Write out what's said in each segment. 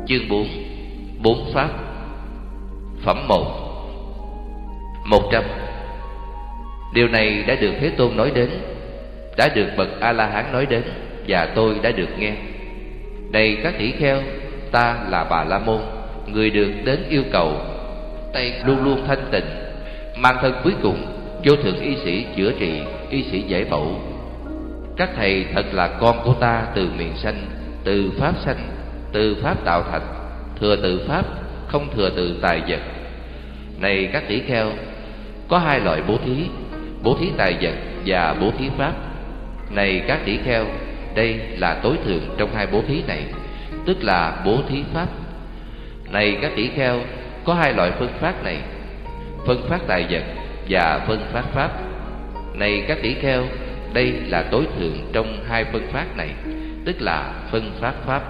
Chương 4. Bốn pháp. Phẩm 1. 100. Điều này đã được Thế Tôn nói đến, đã được bậc A-la-hán nói đến, và tôi đã được nghe. Này các tỷ kheo, ta là Bà La Môn, người được đến yêu cầu, tay luôn luôn thanh tịnh, mang thân cuối cùng, vô thượng y sĩ chữa trị, y sĩ giải phẫu. Các thầy thật là con của ta từ miền sanh, từ pháp sanh, từ pháp tạo thành, thừa tự pháp, không thừa tự tài vật. Này các tỷ kheo, có hai loại bố thí tài vật và bố thí pháp. Này các tỷ kheo, đây là tối thượng trong hai bố thí này, tức là bố thí pháp. Này các tỷ kheo, có hai loại phân phát này, phân phát tài vật và phân phát pháp. Này các tỷ kheo, đây là tối thượng trong hai phân phát này, tức là phân phát pháp.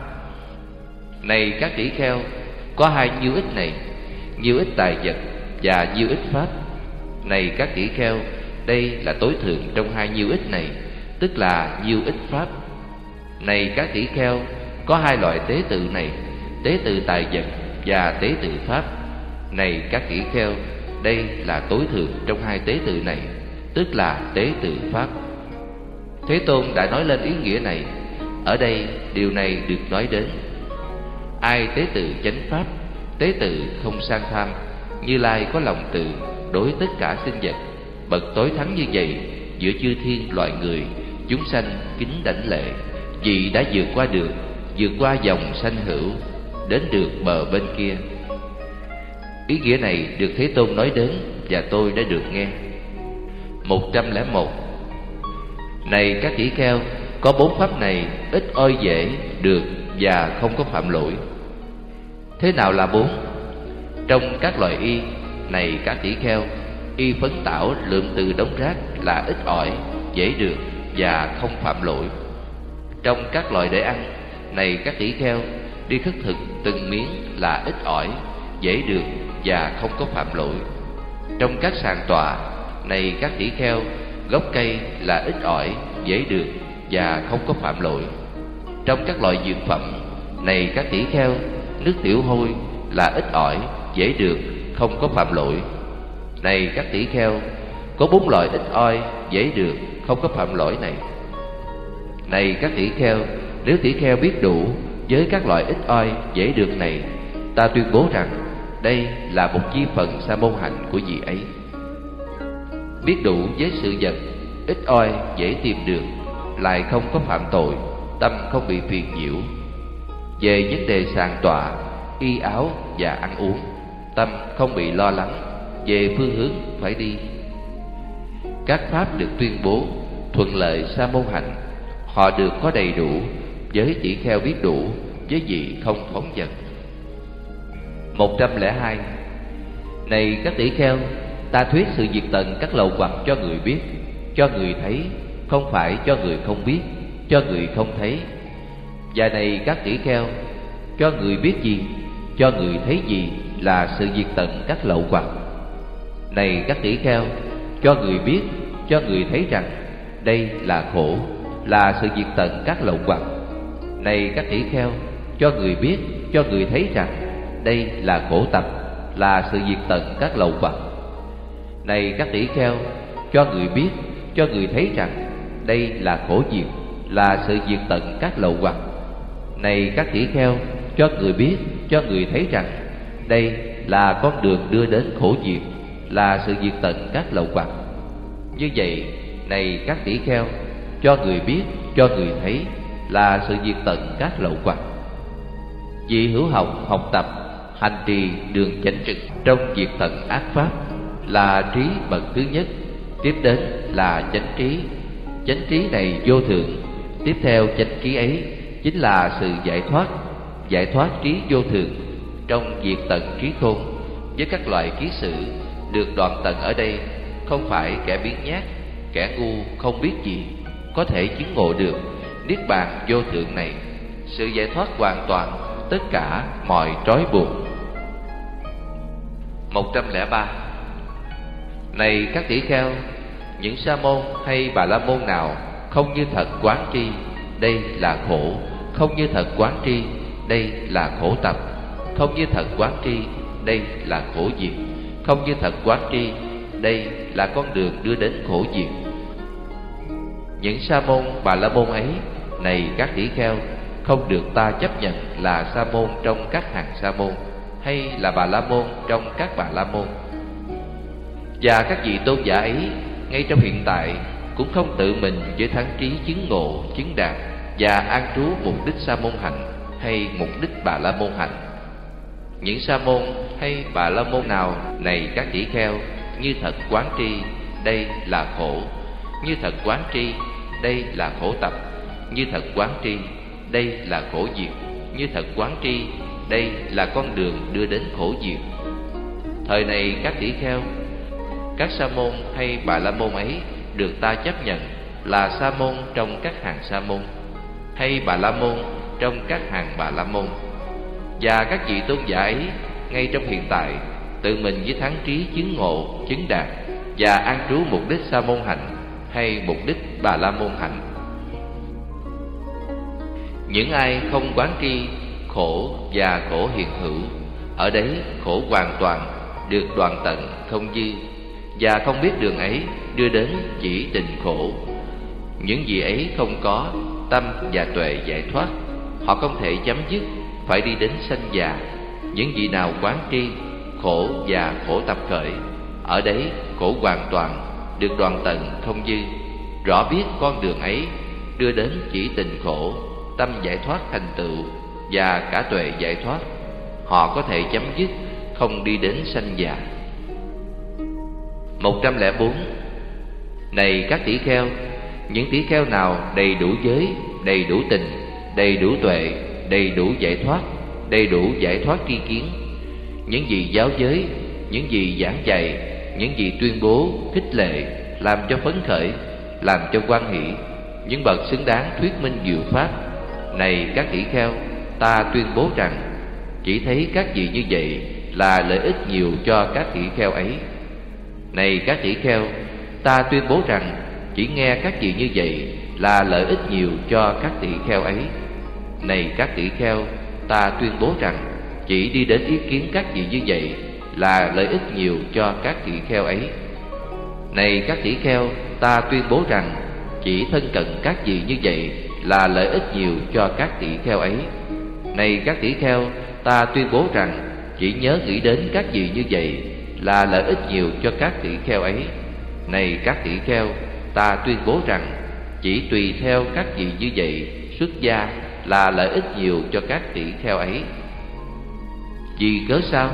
Này các tỷ kheo, có hai nhiêu ích này, nhiêu ích tài vật và nhiêu ích pháp. Này các tỷ kheo, đây là tối thượng trong hai nhiêu ích này, tức là nhiêu ích pháp. Này các tỷ kheo, có hai loại tế tự này, tế tự tài vật và tế tự pháp. Này các tỷ kheo, đây là tối thượng trong hai tế tự này, tức là tế tự pháp. Thế Tôn đã nói lên ý nghĩa này. Ở đây điều này được nói đến: ai tế tự chánh pháp, tế tự không sang tham, Như Lai có lòng từ đối tất cả sinh vật, bậc tối thắng như vậy, giữa chư thiên loài người, chúng sanh kính đảnh lễ, vì đã vượt qua dòng sanh hữu, đến được bờ bên kia. Ý nghĩa này được Thế Tôn nói đến và tôi đã được nghe. 101. Này các tỷ kheo, có bốn pháp này ít oi dễ được và không có phạm lỗi. Thế nào là bốn? Trong các loại y, này các tỷ kheo, y phấn tảo lượm từ đống rác là ít ỏi, dễ được và không phạm lỗi. Trong các loại để ăn, này các tỷ kheo, đi khất thực từng miếng là ít ỏi, dễ được và không có phạm lỗi. Trong các sàn tọa, này các tỷ kheo, gốc cây là ít ỏi, dễ được và không có phạm lỗi. Trong các loại dược phẩm, này các tỷ kheo, nước tiểu hôi là ít ỏi, dễ được, không có phạm lỗi. Này các tỷ kheo, có bốn loại ít oi, dễ được, không có phạm lỗi này. Này các tỷ kheo, nếu tỷ kheo biết đủ với các loại ít oi, dễ được này, ta tuyên bố rằng đây là một chi phần sa môn hạnh của vị ấy. Biết đủ với sự vật ít oi dễ tìm được, lại không có phạm tội, tâm không bị phiền nhiễu. Về vấn đề sàn tọa, y áo và ăn uống, tâm không bị lo lắng về phương hướng phải đi. Các pháp được tuyên bố thuận lợi sa môn hạnh, họ được có đầy đủ với tỷ kheo biết đủ, với vị không phóng dật. 102. Này các tỷ kheo, ta thuyết sự diệt tận các lậu hoặc cho người biết, cho người thấy, không phải cho người không biết, cho người không thấy. Và này các tỷ kheo, cho người biết gì, cho người thấy gì là sự diệt tận các lậu hoặc. Này các tỷ kheo, cho người biết, cho người thấy rằng đây là khổ, là sự diệt tận các lậu hoặc. Này các tỷ kheo, cho người biết, cho người thấy rằng đây là khổ tập, là sự diệt tận các lậu hoặc. Này các tỷ kheo, cho người biết, cho người thấy rằng đây là khổ diệt, là sự diệt tận các lậu hoặc. Này các tỷ kheo, cho người biết, cho người thấy rằng đây là con đường đưa đến khổ diệt, là sự diệt tận các lậu hoặc. Như vậy, này các tỷ kheo, cho người biết, cho người thấy là sự diệt tận các lậu hoặc. Vị hữu học học tập hành trì đường chánh trực trong diệt tận ác pháp là trí bậc thứ nhất. Tiếp đến là chánh trí. Chánh trí này vô thượng. Tiếp theo chánh trí ấy chính là sự giải thoát trí vô thượng trong diệt tận trí khôn. Với các loại ký sự được đoạn tận ở đây, không phải kẻ biếng nhác, kẻ ngu không biết gì có thể chứng ngộ được niết bàn vô thượng này, sự giải thoát hoàn toàn tất cả mọi trói buộc. 103. Này các tỷ kheo, những sa môn hay bà la môn nào không như thật quán tri đây là khổ, không như thật quán tri đây là khổ tập. Không như thật quán tri, đây là khổ diệt. Không như thật quán tri, đây là con đường đưa đến khổ diệt. Những sa môn Bà La Môn ấy, này các tỷ kheo, không được ta chấp nhận là sa môn trong các hàng sa môn, hay là Bà La Môn trong các Bà La Môn. Và các vị tôn giả ấy, ngay trong hiện tại, cũng không tự mình với thắng trí chứng ngộ, chứng đạt và an trú mục đích sa môn hạnh hay mục đích Bà La Môn hạnh. Những sa môn hay Bà La Môn nào, này các tỷ kheo, như thật quán tri, đây là khổ. Như thật quán tri, đây là khổ tập. Như thật quán tri, đây là khổ diệt. Như thật quán tri, đây là con đường đưa đến khổ diệt. Thời này các tỷ kheo, các sa môn hay Bà La Môn ấy được ta chấp nhận là sa môn trong các hàng sa môn, hay Bà La Môn trong các hàng Bà La Môn. Và các vị tôn giả ấy, ngay trong hiện tại, tự mình với thắng trí chứng ngộ, chứng đạt và an trú mục đích sa môn hạnh hay mục đích Bà La Môn hạnh. Những ai không quán tri khổ và khổ hiện hữu, ở đấy khổ hoàn toàn, được đoạn tận, không dư, và không biết đường ấy đưa đến chỉ tình khổ. Những gì ấy không có tâm và tuệ giải thoát, họ không thể chấm dứt, phải đi đến sanh già. Những vị nào quán tri khổ và khổ tập khởi, ở đấy khổ hoàn toàn, được đoạn tận, không dư, rõ biết con đường ấy đưa đến chỉ tình khổ, tâm giải thoát thành tựu và cả tuệ giải thoát, họ có thể chấm dứt, không đi đến sanh già. 104. Này các tỷ kheo, những tỷ kheo nào đầy đủ giới, đầy đủ tình, đầy đủ tuệ, đầy đủ giải thoát, đầy đủ giải thoát tri kiến, những gì giáo giới, những gì giảng dạy, những gì tuyên bố, khích lệ, làm cho phấn khởi, làm cho hoan hỷ, những bậc xứng đáng thuyết minh diệu pháp, này các tỷ kheo, ta tuyên bố rằng chỉ thấy các vị như vậy là lợi ích nhiều cho các tỷ kheo ấy. Này các tỷ kheo, ta tuyên bố rằng chỉ nghe các vị như vậy là lợi ích nhiều cho các tỷ kheo ấy. Này các tỷ kheo, ta tuyên bố rằng chỉ đi đến ý kiến các vị như vậy là lợi ích nhiều cho các tỷ kheo ấy. Này các tỷ kheo, ta tuyên bố rằng chỉ thân cận các vị như vậy là lợi ích nhiều cho các tỷ kheo ấy. Này các tỷ kheo, ta tuyên bố rằng chỉ nhớ nghĩ đến các vị như vậy là lợi ích nhiều cho các tỷ kheo ấy. Này các tỷ kheo, ta tuyên bố rằng chỉ tùy theo các vị như vậy xuất gia là lợi ích nhiều cho các tỷ kheo ấy. Vì cớ sao?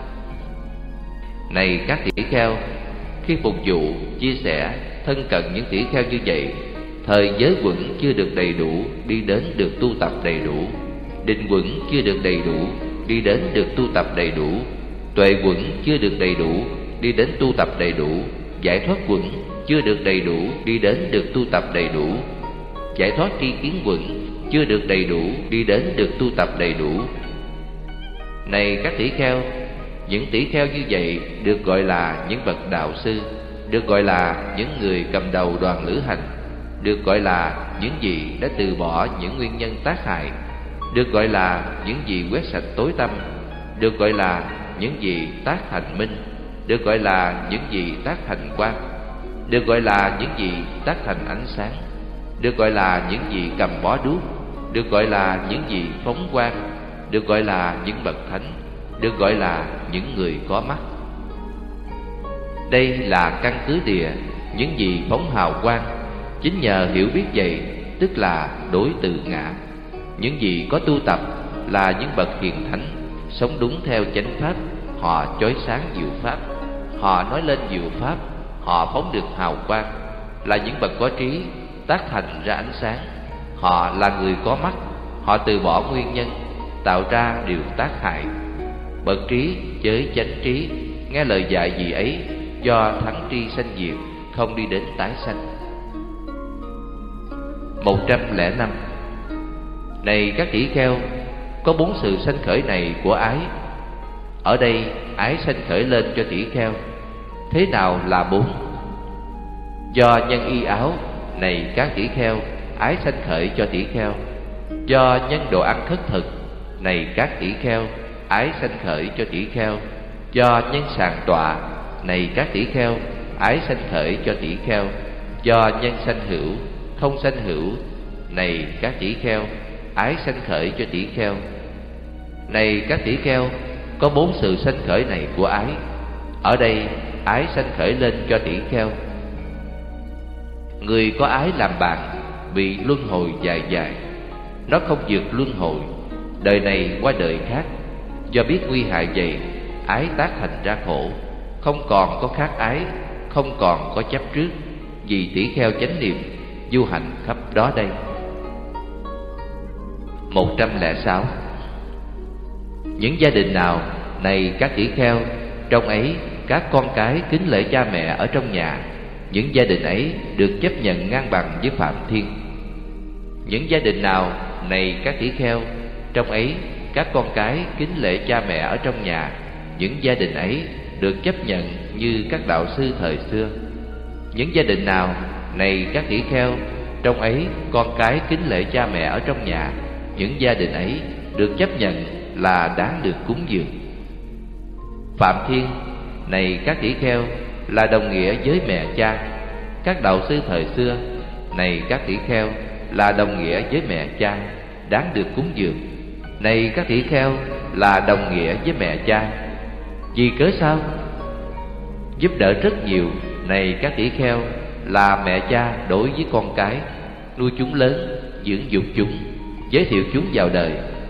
Này các tỷ kheo, khi phục vụ, chia sẻ, thân cận những tỷ kheo như vậy, thời giới quẩn chưa được đầy đủ, đi đến được tu tập đầy đủ. Định quẩn chưa được đầy đủ, đi đến được tu tập đầy đủ. Tuệ quẩn chưa được đầy đủ, đi đến tu tập đầy đủ. Giải thoát quẩn chưa được đầy đủ, đi đến được tu tập đầy đủ. Giải thoát tri kiến quẩn chưa được đầy đủ, đi đến được tu tập đầy đủ. Này các tỷ kheo, những tỷ kheo như vậy được gọi là những bậc đạo sư, được gọi là những người cầm đầu đoàn lữ hành, được gọi là những vị đã từ bỏ những nguyên nhân tác hại, được gọi là những vị quét sạch tối tăm, được gọi là những vị tác thành minh, được gọi là những vị tác thành quang, được gọi là những vị tác thành ánh sáng, được gọi là những vị cầm bó đuốc, được gọi là những vị phóng quang, được gọi là những bậc thánh, được gọi là những người có mắt. Đây là căn cứ địa, những gì phóng hào quang. Chính nhờ hiểu biết vậy, tức là đối tự ngã. Những gì có tu tập là những bậc hiền thánh, sống đúng theo chánh pháp, họ chói sáng diệu pháp, họ nói lên diệu pháp, họ phóng được hào quang, là những bậc có trí, tác thành ra ánh sáng. Họ là người có mắt, họ từ bỏ nguyên nhân, tạo ra điều tác hại. Bậc trí với chánh trí, nghe lời dạy gì ấy, do thắng tri sanh diệt, không đi đến tái sanh. 105. Này các tỷ kheo, có 4 sự sanh khởi này của ái. Ở đây ái sanh khởi lên cho tỷ kheo. Thế nào là 4? Do nhân y áo, này các tỷ kheo, ái sanh khởi cho tỷ kheo. Do nhân đồ ăn khất thực, này các tỷ kheo, ái sanh khởi cho tỷ kheo. Do nhân sàng tọa, này các tỷ kheo, ái sanh khởi cho tỷ kheo. Do nhân sanh hữu, không sanh hữu, này các tỷ kheo, ái sanh khởi cho tỷ kheo. Này các tỷ kheo, có 4 sự sanh khởi này của ái. Ở đây ái sanh khởi lên cho tỷ kheo. Người có ái làm bạn bị luân hồi dài dài, nó không vượt luân hồi, đời này qua đời khác. Do biết nguy hại vậy, ái tác thành ra khổ, không còn có khác ái, không còn có chấp trước. Vì tỷ kheo chánh niệm du hành khắp đó đây. 106. Những gia đình nào, này các tỷ kheo, trong ấy các con cái kính lễ cha mẹ ở trong nhà, những gia đình ấy được chấp nhận ngang bằng với Phạm Thiên. Những gia đình nào, này các tỷ kheo, trong ấy các con cái kính lễ cha mẹ ở trong nhà, những gia đình ấy được chấp nhận như các đạo sư thời xưa. Những gia đình nào, này các tỷ kheo, trong ấy con cái kính lễ cha mẹ ở trong nhà, những gia đình ấy được chấp nhận là đáng được cúng dường. Phạm Thiên, này các tỷ kheo, là đồng nghĩa với mẹ cha. Các đạo sư thời xưa, này các tỷ kheo, là đồng nghĩa với mẹ cha, đáng được cúng dường. Này các tỷ kheo, là đồng nghĩa với mẹ cha. Vì cớ sao? Giúp đỡ rất nhiều, này các tỷ kheo, là mẹ cha đối với con cái, nuôi chúng lớn, dưỡng dục chúng, giới thiệu chúng vào đời.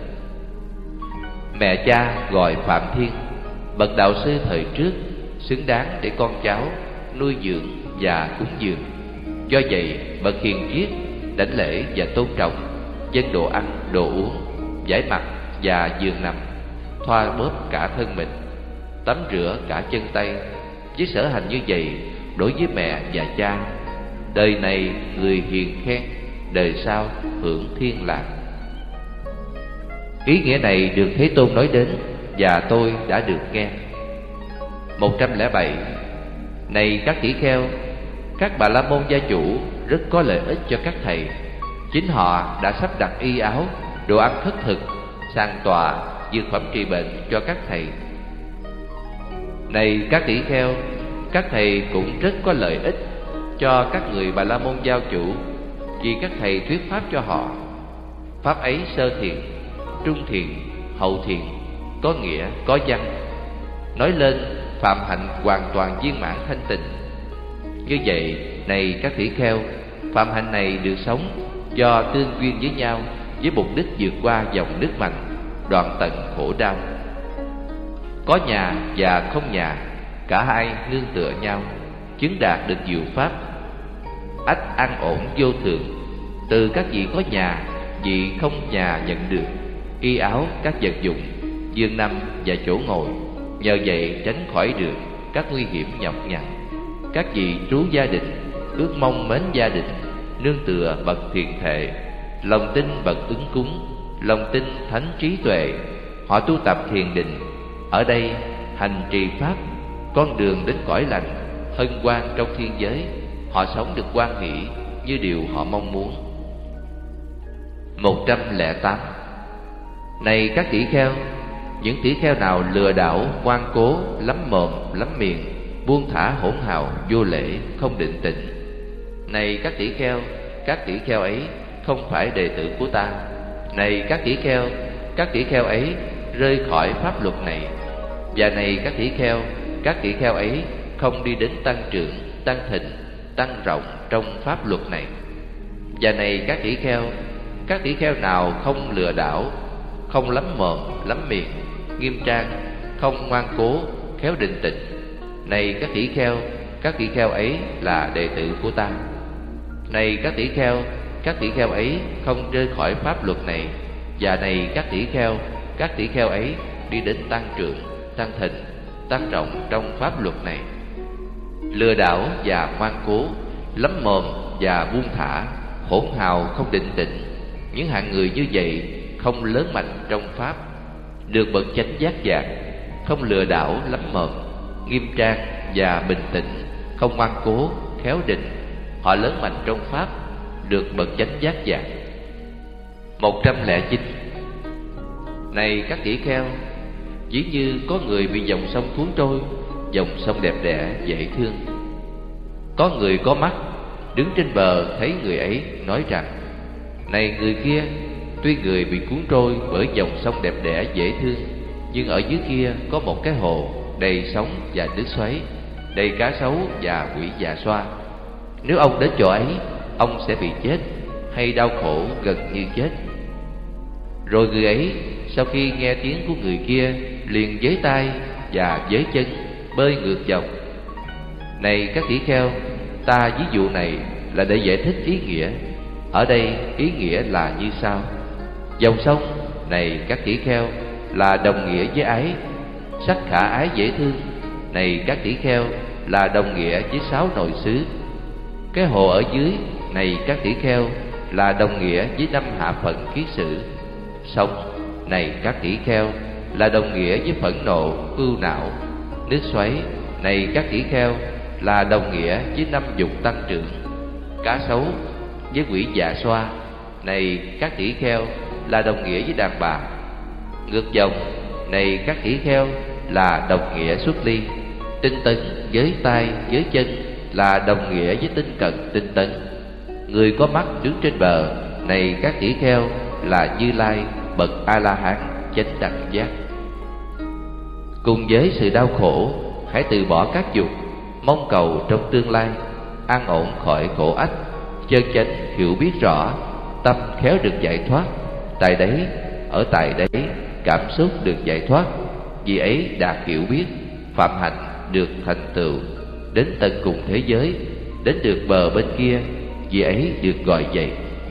Mẹ cha gọi Phạm Thiên, bậc đạo sư thời trước, xứng đáng để con cháu nuôi dưỡng và cúng dường. Do vậy, bậc hiền triết đảnh lễ và tôn trọng, dâng đồ ăn, đồ uống, giải mặt và giường nằm, thoa bóp cả thân mình, tắm rửa cả chân tay. Với sở hành như vậy đối với mẹ và cha, đời này người hiền khen, đời sau hưởng thiên lạc. Ý nghĩa này được Thế Tôn nói đến và tôi đã được nghe. 107. Này các tỷ kheo, các Bà La Môn gia chủ rất có lợi ích cho các thầy. Chính họ đã sắp đặt y áo, đồ ăn khất thực, sàng tọa, dược phẩm trị bệnh cho các thầy. Này các tỷ kheo, các thầy cũng rất có lợi ích cho các người Bà La Môn giáo chủ, vì các thầy thuyết pháp cho họ. Pháp ấy sơ thiện, trung thiện, hậu thiện, có nghĩa, có văn, nói lên phạm hạnh hoàn toàn viên mãn thanh tịnh. Như vậy, này các tỷ kheo, phạm hạnh này được sống do tương duyên với nhau, với mục đích vượt qua dòng nước mạnh, đoạn tận khổ đau. Có nhà và không nhà, cả hai nương tựa nhau, chứng đạt được diệu pháp. Ách an ổn vô thượng, từ các vị có nhà, vị không nhà nhận được y áo, các vật dụng, giường nằm và chỗ ngồi. Nhờ vậy tránh khỏi được các nguy hiểm nhọc nhằn. Các vị trú gia đình, ước mong mến gia đình, nương tựa bậc thiện thệ, lòng tin bậc ứng cúng, lòng tin thánh trí tuệ. Họ tu tập thiền định, ở đây hành trì pháp, con đường đến cõi lành, hân hoan trong thiên giới. Họ sống được hoan hỷ như điều họ mong muốn. 108. Này các tỷ kheo, những tỷ kheo nào lừa đảo, ngoan cố, lắm mồm, lắm miệng, buông thả hỗn hào, vô lễ, không định tĩnh, này các tỷ kheo ấy không phải đệ tử của ta. Này các tỷ kheo ấy rơi khỏi pháp luật này. Và này các tỷ kheo ấy không đi đến tăng trưởng, tăng thịnh, tăng rộng trong pháp luật này. Và này các tỷ kheo nào không lừa đảo, không lắm mồm, lắm miệng, nghiêm trang, không ngoan cố, khéo định tĩnh, này các tỷ kheo ấy là đệ tử của ta. Này các tỷ kheo ấy không rơi khỏi pháp luật này. Và này các tỷ kheo ấy đi đến tăng trưởng, tăng thịnh, tăng rộng trong pháp luật này. Lừa đảo và ngoan cố, lắm mồm và buông thả, hỗn hào không định tĩnh, những hạng người như vậy không lớn mạnh trong pháp, được bậc chánh giác ngộ, không lừa đảo lắm mồm, nghiêm trang và bình tĩnh, không ngoan cố, khéo định. Họ lớn mạnh trong pháp, được bậc chánh giác ngộ. 109. Này các tỷ kheo, ví như có người bị dòng sông cuốn trôi, dòng sông đẹp đẽ dễ thương. Có người có mắt đứng trên bờ thấy người ấy, nói rằng: này người kia, tuy người bị cuốn trôi bởi dòng sông đẹp đẽ dễ thương, nhưng ở dưới kia có một cái hồ đầy sóng và nước xoáy, đầy cá sấu và quỷ dạ xoa. Nếu ông đến chỗ ấy, ông sẽ bị chết hay đau khổ gần như chết. Rồi người ấy sau khi nghe tiếng của người kia liền giấy tay và giấy chân bơi ngược dòng. Này các tỷ kheo, ta ví dụ này là để giải thích ý nghĩa. Ở đây ý nghĩa là như sau: dòng sông này các tỷ kheo là đồng nghĩa với ái, sắc khả ái dễ thương. Này các tỷ kheo là đồng nghĩa với 6 nội xứ. Cái hồ ở dưới này các tỷ kheo là đồng nghĩa với 5 hạ phận ký sự. Sóng này các tỷ kheo là đồng nghĩa với phẫn nộ, ưu não. Nước xoáy này các tỷ kheo là đồng nghĩa với 5 dục tăng trưởng. Cá sấu với quỷ dạ xoa này các tỷ kheo là đồng nghĩa với đàn bà. Ngược dòng này các tỷ kheo là đồng nghĩa xuất ly. Tinh tấn với tay với chân là đồng nghĩa với tinh cận tinh tấn. Người có mắt đứng trên bờ này các tỷ kheo là Như Lai bậc A La Hán chánh đẳng giác. Cùng với sự đau khổ, hãy từ bỏ các dục, mong cầu trong tương lai an ổn khỏi khổ ách, chân chánh hiểu biết rõ, tâm khéo được giải thoát. Tại đấy, ở tại đấy, cảm xúc được giải thoát, vì ấy đạt hiểu biết, phạm hạnh được thành tựu, đến tận cùng thế giới, đến được bờ bên kia, vì ấy được gọi vậy.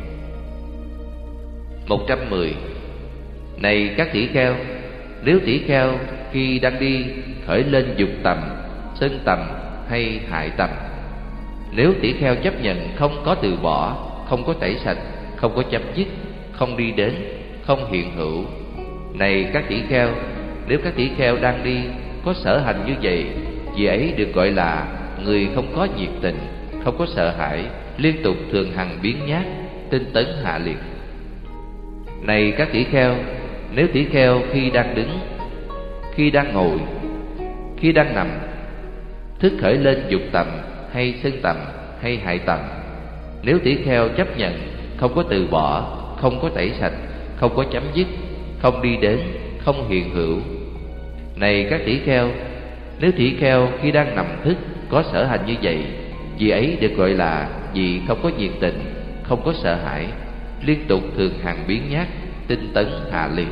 110. Này các tỷ kheo, nếu tỷ kheo khi đang đi khởi lên dục tầm, sân tầm hay hại tầm, nếu tỷ kheo chấp nhận không có từ bỏ, không có tẩy sạch, không có chấm dứt, không đi đến, không hiện hữu. Này các tỷ kheo, nếu các tỷ kheo đang đi có sở hành như vậy, vì ấy được gọi là người không có nhiệt tình, không có sợ hãi, liên tục thường hằng biến nhát, tinh tấn hạ liệt. Này các tỷ kheo, nếu tỷ kheo khi đang đứng, khi đang ngồi, khi đang nằm, thức khởi lên dục tầm hay sân tầm hay hại tầm, nếu tỷ kheo chấp nhận không có từ bỏ, không có tẩy sạch, không có chấm dứt, không đi đến, không hiện hữu. Này các tỷ kheo, nếu tỷ kheo khi đang nằm thức có sở hành như vậy, vì ấy được gọi là vì không có nhiệt tình, không có sợ hãi, liên tục thường hằng biến nhát, tinh tấn hạ liệt.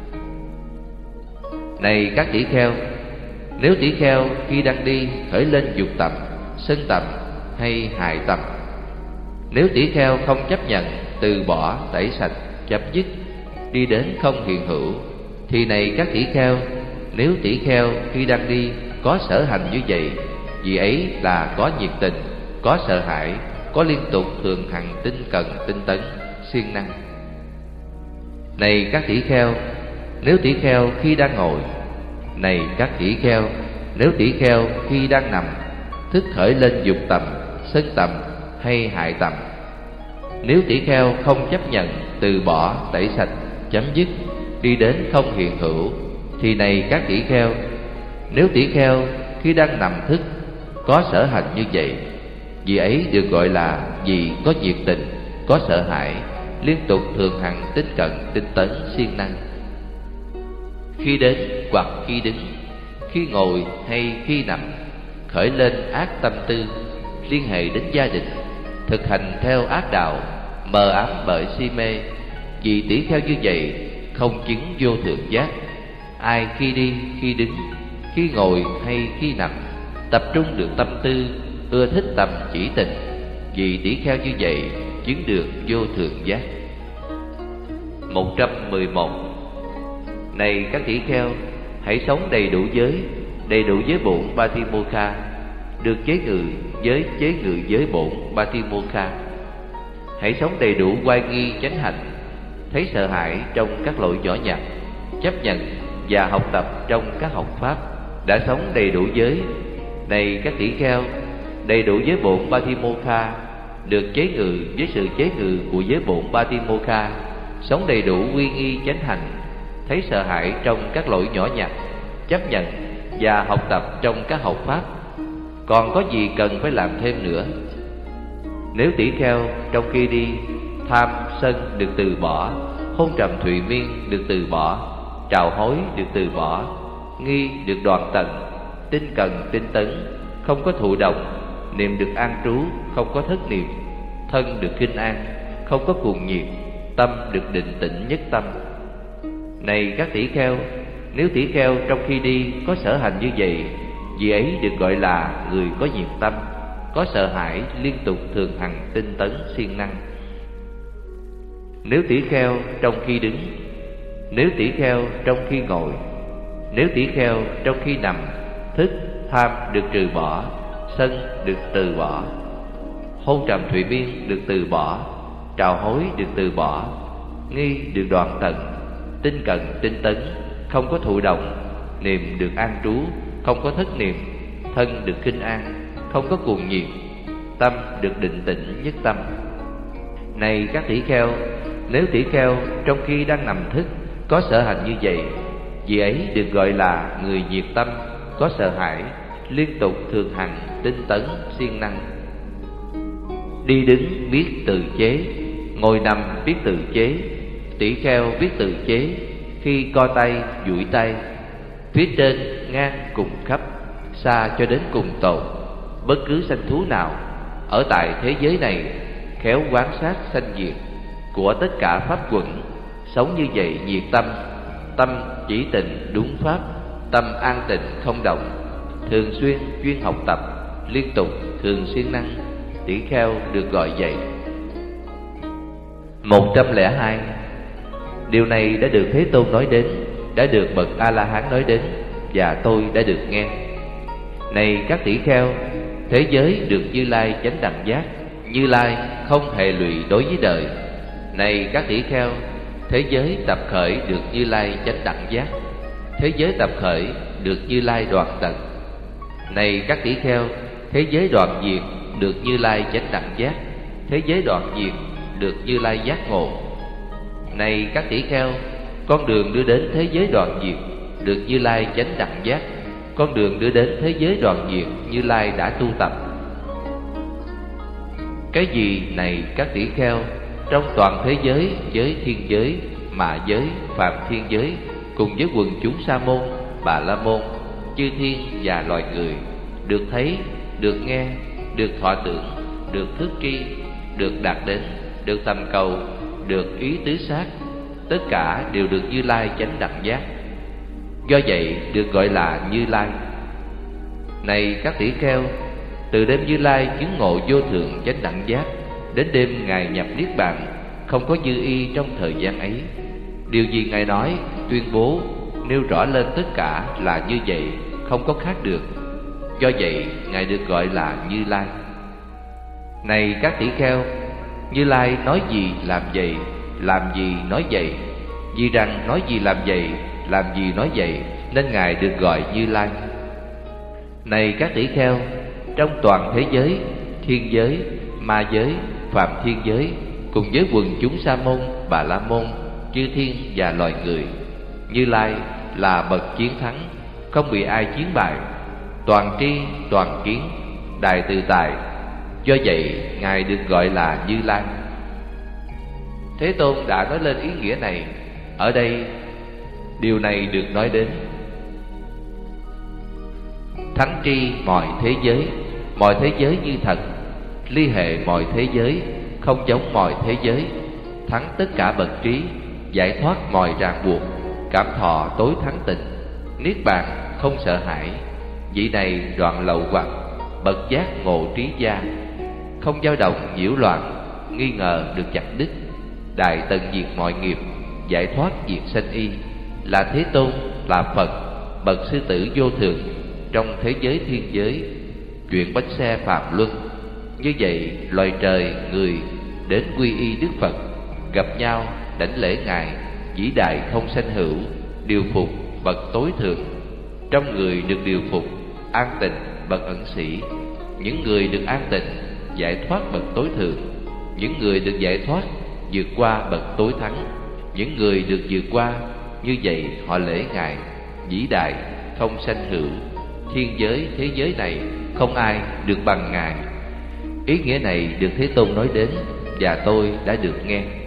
Này các tỷ kheo, nếu tỷ kheo khi đang đi khởi lên dục tầm, sân tầm hay hại tầm, nếu tỷ kheo không chấp nhận, từ bỏ, tẩy sạch, chấm dứt, đi đến không hiện hữu, thì này các tỷ kheo, nếu tỷ kheo khi đang đi có sở hành như vậy, vì ấy là có nhiệt tình, có sợ hãi, có liên tục thường hằng tinh cần tinh tấn, siêng năng. Này các tỷ kheo, nếu tỷ kheo khi đang ngồi, này các tỷ kheo, nếu tỷ kheo khi đang nằm, thức khởi lên dục tầm, sân tầm hay hại tầm, nếu tỷ kheo không chấp nhận, từ bỏ, tẩy sạch, chấm dứt, đi đến không hiện hữu, thì này các tỷ kheo, nếu tỷ kheo khi đang nằm thức có sở hành như vậy, vì ấy được gọi là vì có nhiệt tình, có sợ hãi, liên tục thường hằng tinh cận tinh tấn siêng năng. Khi đến hoặc khi đứng, khi ngồi hay khi nằm, khởi lên ác tâm tư, liên hệ đến gia đình, thực hành theo ác đạo, mờ ám bởi si mê, vì tỷ kheo như vậy không chứng vô thượng giác. Ai khi đi, khi đứng, khi ngồi hay khi nằm, tập trung được tâm tư, ưa thích tầm chỉ tình, vì tỷ kheo như vậy chứng được vô thượng giác. 111. Này các tỷ kheo, hãy sống đầy đủ giới bổn Patimokha, được chế ngự với chế ngự giới bổn Patimokha. Hãy sống đầy đủ oai nghi chánh hạnh, thấy sợ hãi trong các lỗi nhỏ nhặt, chấp nhận và học tập trong các học pháp, đã sống đầy đủ giới. Này các tỷ kheo, đầy đủ giới bổn Patimokha, được chế ngự với sự chế ngự của giới bổn Patimokha, sống đầy đủ uy nghi chánh hạnh, thấy sợ hãi trong các lỗi nhỏ nhặt, chấp nhận và học tập trong các học pháp. Còn có gì cần phải làm thêm nữa? Nếu tỷ kheo trong khi đi, tham sân được từ bỏ, hôn trầm thụy miên được từ bỏ, trào hối được từ bỏ, nghi được đoạn tận, tinh cần tinh tấn, không có thụ động, niệm được an trú, không có thất niệm, thân được kinh an, không có cuồng nhiệt, tâm được định tĩnh nhất tâm. Này các tỷ kheo, nếu tỷ kheo trong khi đi có sở hành như vậy, vì ấy được gọi là người có nhiệt tâm, có sợ hãi, liên tục thường hằng tinh tấn siêng năng. Nếu tỷ kheo trong khi đứng, nếu tỷ kheo trong khi ngồi, nếu tỷ kheo trong khi nằm, thức, tham được trừ bỏ, sân được từ bỏ, hôn trầm thụy miên được từ bỏ, trào hối được từ bỏ, nghi được đoạn tận, tinh cần tinh tấn, không có thụ động, niệm được an trú, không có thất niệm, thân được kinh an, không có cuồng nhiệt, tâm được định tĩnh nhất tâm. Này các tỷ kheo, nếu tỷ kheo trong khi đang nằm thức có sở hành như vậy, vì ấy được gọi là người nhiệt tâm, có sợ hãi, liên tục thường hằng tinh tấn siêng năng. Đi đứng biết tự chế, ngồi nằm biết tự chế. Tỷ kheo biết tự chế khi co tay, duỗi tay, phía trên ngang cùng khắp, xa cho đến cùng tột. Bất cứ sanh thú nào ở tại thế giới này khéo quán sát sanh diệt của tất cả pháp quẩn, sống như vậy nhiệt tâm, tâm chỉ tịnh đúng pháp, tâm an tịnh không động, thường xuyên chuyên học tập, liên tục thường siêng năng. Tỷ kheo được gọi vậy. 102. Điều này đã được Thế Tôn nói đến, đã được bậc A-la-hán nói đến, và tôi đã được nghe. Này các tỷ kheo, thế giới được Như Lai chánh đẳng giác, Như Lai không hề lụy đối với đời. Này các tỷ kheo, thế giới tập khởi được Như Lai chánh đẳng giác, thế giới tập khởi được Như Lai đoạn tận. Này các tỷ kheo, thế giới đoạn diệt được Như Lai chánh đẳng giác, thế giới đoạn diệt được Như Lai giác ngộ. Này các tỷ kheo, con đường đưa đến thế giới đoạn diệt được Như Lai chánh đẳng giác, con đường đưa đến thế giới đoạn diệt Như Lai đã tu tập. Cái gì này các tỷ kheo, trong toàn thế giới, giới thiên giới, mạ giới, phạm thiên giới, cùng với quần chúng sa môn, bà la môn, chư thiên và loài người, được thấy, được nghe, được thọ tưởng, được thức tri, được đạt đến, được tầm cầu, được ý tứ sát, tất cả đều được Như Lai chánh đẳng giác. Do vậy được gọi là Như Lai. Này các tỷ kheo, từ đêm Như Lai chứng ngộ vô thượng chánh đẳng giác đến đêm Ngài nhập niết bàn, không có dư y trong thời gian ấy. Điều gì Ngài nói, tuyên bố, nêu rõ lên tất cả là như vậy, không có khác được. Do vậy Ngài được gọi là Như Lai. Này các tỷ kheo, Như Lai nói gì làm vậy, làm gì nói vậy. Vì rằng nói gì làm vậy, làm gì nói vậy, nên Ngài được gọi Như Lai. Này các tỷ kheo, trong toàn thế giới, thiên giới, ma giới, phạm thiên giới, cùng với quần chúng sa môn, bà la môn, chư thiên và loài người, Như Lai là bậc chiến thắng, không bị ai chiến bại, toàn tri, toàn kiến, đại tự tại. Do vậy Ngài được gọi là Như Lai. Thế Tôn đã nói lên ý nghĩa này. Ở đây điều này được nói đến. Thắng tri mọi thế giới như thật, ly hệ mọi thế giới, không giống mọi thế giới, thắng tất cả bậc trí, giải thoát mọi ràng buộc, cảm thọ tối thắng tịnh, niết bàn không sợ hãi. Vị này đoạn lậu hoặc, bậc giác ngộ trí gia, không dao động nhiễu loạn, nghi ngờ được chặt đứt, đại tận diệt mọi nghiệp, giải thoát diệt sanh y, là Thế Tôn, là Phật, bậc sư tử vô thượng trong thế giới thiên giới, chuyển bánh xe phạm luân. Như vậy loài trời người đến quy y Đức Phật, gặp nhau đảnh lễ Ngài, vĩ đại không sanh hữu, điều phục bậc tối thượng. Trong người được điều phục, an tịnh bậc ẩn sĩ. Những người được an tịnh, giải thoát bậc tối thượng. Những người được giải thoát, vượt qua bậc tối thắng. Những người được vượt qua, Như vậy họ lễ Ngài vĩ đại, không sanh hữu. Thiên giới, thế giới này không ai được bằng Ngài. Ý nghĩa này được Thế Tôn nói đến và tôi đã được nghe.